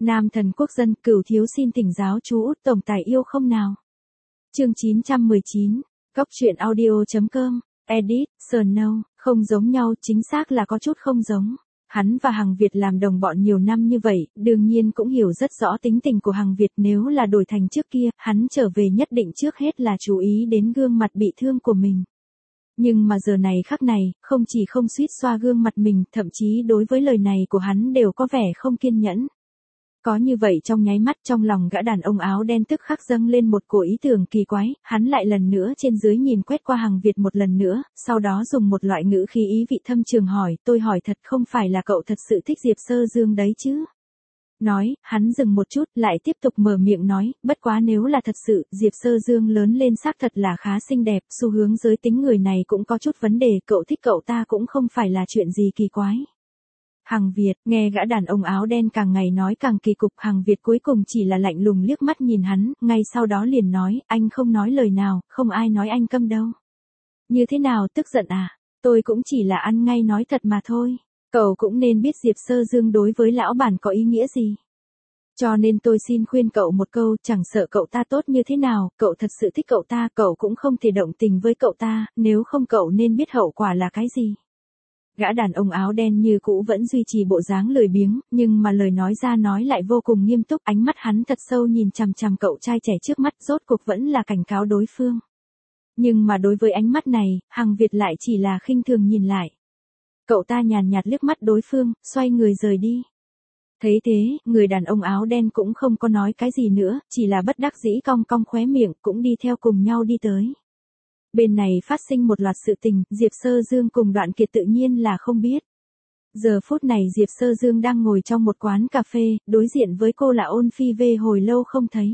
Nam thần quốc dân, Cửu thiếu xin thỉnh giáo chú Út tổng tài yêu không nào. Chương 919, Cóc truyện audio.com, edit, Snow, không giống nhau, chính xác là có chút không giống. Hắn và Hằng Việt làm đồng bọn nhiều năm như vậy, đương nhiên cũng hiểu rất rõ tính tình của Hằng Việt, nếu là đổi thành trước kia, hắn trở về nhất định trước hết là chú ý đến gương mặt bị thương của mình. Nhưng mà giờ này khắc này, không chỉ không suýt xoa gương mặt mình, thậm chí đối với lời này của hắn đều có vẻ không kiên nhẫn. Có như vậy trong nháy mắt, trong lòng gã đàn ông áo đen tức khắc dâng lên một cổ ý tưởng kỳ quái, hắn lại lần nữa trên dưới nhìn quét qua Hằng Việt một lần nữa, sau đó dùng một loại ngữ khí ý vị thâm trường hỏi, tôi hỏi thật, không phải là cậu thật sự thích Diệp Sơ Dương đấy chứ? Nói, hắn dừng một chút, lại tiếp tục mở miệng nói, bất quá nếu là thật sự, Diệp Sơ Dương lớn lên xác thật là khá xinh đẹp, xu hướng giới tính người này cũng có chút vấn đề, cậu thích cậu ta cũng không phải là chuyện gì kỳ quái. Hằng Việt, nghe gã đàn ông áo đen càng ngày nói càng kỳ cục, Hằng Việt cuối cùng chỉ là lạnh lùng liếc mắt nhìn hắn, ngay sau đó liền nói, anh không nói lời nào, không ai nói anh câm đâu. Như thế nào, tức giận à? Tôi cũng chỉ là ăn ngay nói thật mà thôi. Cậu cũng nên biết Diệp Sơ Dương đối với lão bản có ý nghĩa gì. Cho nên tôi xin khuyên cậu một câu, chẳng sợ cậu ta tốt như thế nào, cậu thật sự thích cậu ta, cậu cũng không thể động tình với cậu ta, nếu không cậu nên biết hậu quả là cái gì. Gã đàn ông áo đen như cũ vẫn duy trì bộ dáng lười biếng, nhưng mà lời nói ra nói lại vô cùng nghiêm túc, ánh mắt hắn thật sâu nhìn chằm chằm cậu trai trẻ trước mắt, rốt cuộc vẫn là cảnh cáo đối phương. Nhưng mà đối với ánh mắt này, Hằng Việt lại chỉ là khinh thường nhìn lại. Cậu ta nhàn nhạt liếc mắt đối phương, xoay người rời đi. Thấy thế, người đàn ông áo đen cũng không có nói cái gì nữa, chỉ là bất đắc dĩ cong cong khóe miệng, cũng đi theo cùng nhau đi tới. Bên này phát sinh một loạt sự tình, Diệp Sơ Dương cùng Đoạn Kiệt tự nhiên là không biết. Giờ phút này Diệp Sơ Dương đang ngồi trong một quán cà phê, đối diện với cô là Ôn Phi Vê hồi lâu không thấy.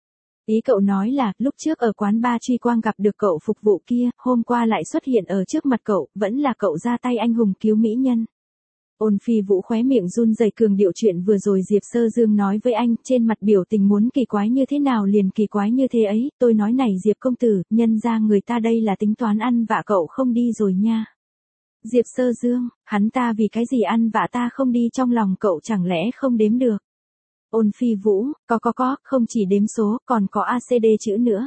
Ý cậu nói là, lúc trước ở quán bar Truy Quang gặp được cậu phục vụ kia, hôm qua lại xuất hiện ở trước mặt cậu, vẫn là cậu ra tay anh hùng cứu mỹ nhân. Ôn Phi Vũ khóe miệng run rẩy cường điệu chuyện vừa rồi Diệp Sơ Dương nói với anh, trên mặt biểu tình muốn kỳ quái như thế nào liền kỳ quái như thế ấy, tôi nói này Diệp công tử, nhân ra người ta đây là tính toán ăn vạ cậu không đi rồi nha. Diệp Sơ Dương, hắn ta vì cái gì ăn vạ ta không đi, trong lòng cậu chẳng lẽ không đếm được. Ôn Phi Vũ, có, không chỉ đếm số, còn có ACD chữ nữa.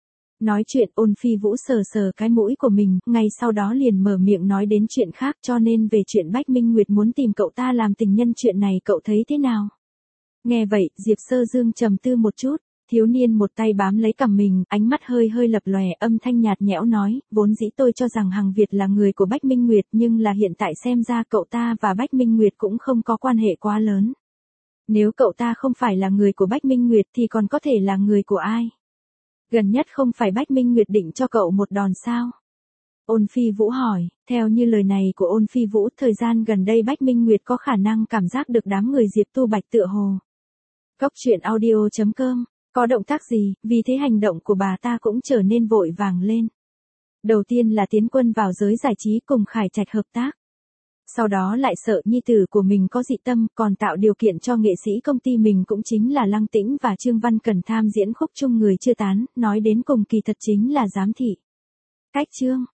Nói chuyện Ôn Phi Vũ sờ sờ cái mũi của mình, ngay sau đó liền mở miệng nói đến chuyện khác, cho nên về chuyện Bách Minh Nguyệt muốn tìm cậu ta làm tình nhân chuyện này cậu thấy thế nào? Nghe vậy, Diệp Sơ Dương trầm tư một chút, thiếu niên một tay bám lấy cằm mình, ánh mắt hơi hơi lập lòe, âm thanh nhạt nhẽo nói, vốn dĩ tôi cho rằng Hằng Việt là người của Bách Minh Nguyệt, nhưng là hiện tại xem ra cậu ta và Bách Minh Nguyệt cũng không có quan hệ quá lớn. Nếu cậu ta không phải là người của Bách Minh Nguyệt thì còn có thể là người của ai? Gần nhất không phải Bách Minh Nguyệt định cho cậu một đòn sao? Ôn Phi Vũ hỏi, theo như lời này của Ôn Phi Vũ, thời gian gần đây Bách Minh Nguyệt có khả năng cảm giác được đám người Diệp Tu Bạch tựa hồ. Cóc truyện audio.com, có động tác gì, vì thế hành động của bà ta cũng trở nên vội vàng lên. Đầu tiên là tiến quân vào giới giải trí cùng Khải Trạch hợp tác. Sau đó lại sợ nhi tử của mình có dị tâm, còn tạo điều kiện cho nghệ sĩ công ty mình cũng chính là Lăng Tĩnh và Trương Văn Cần tham diễn khúc chung người chưa tán, nói đến cùng kỳ thật chính là giám thị. Cách Trương,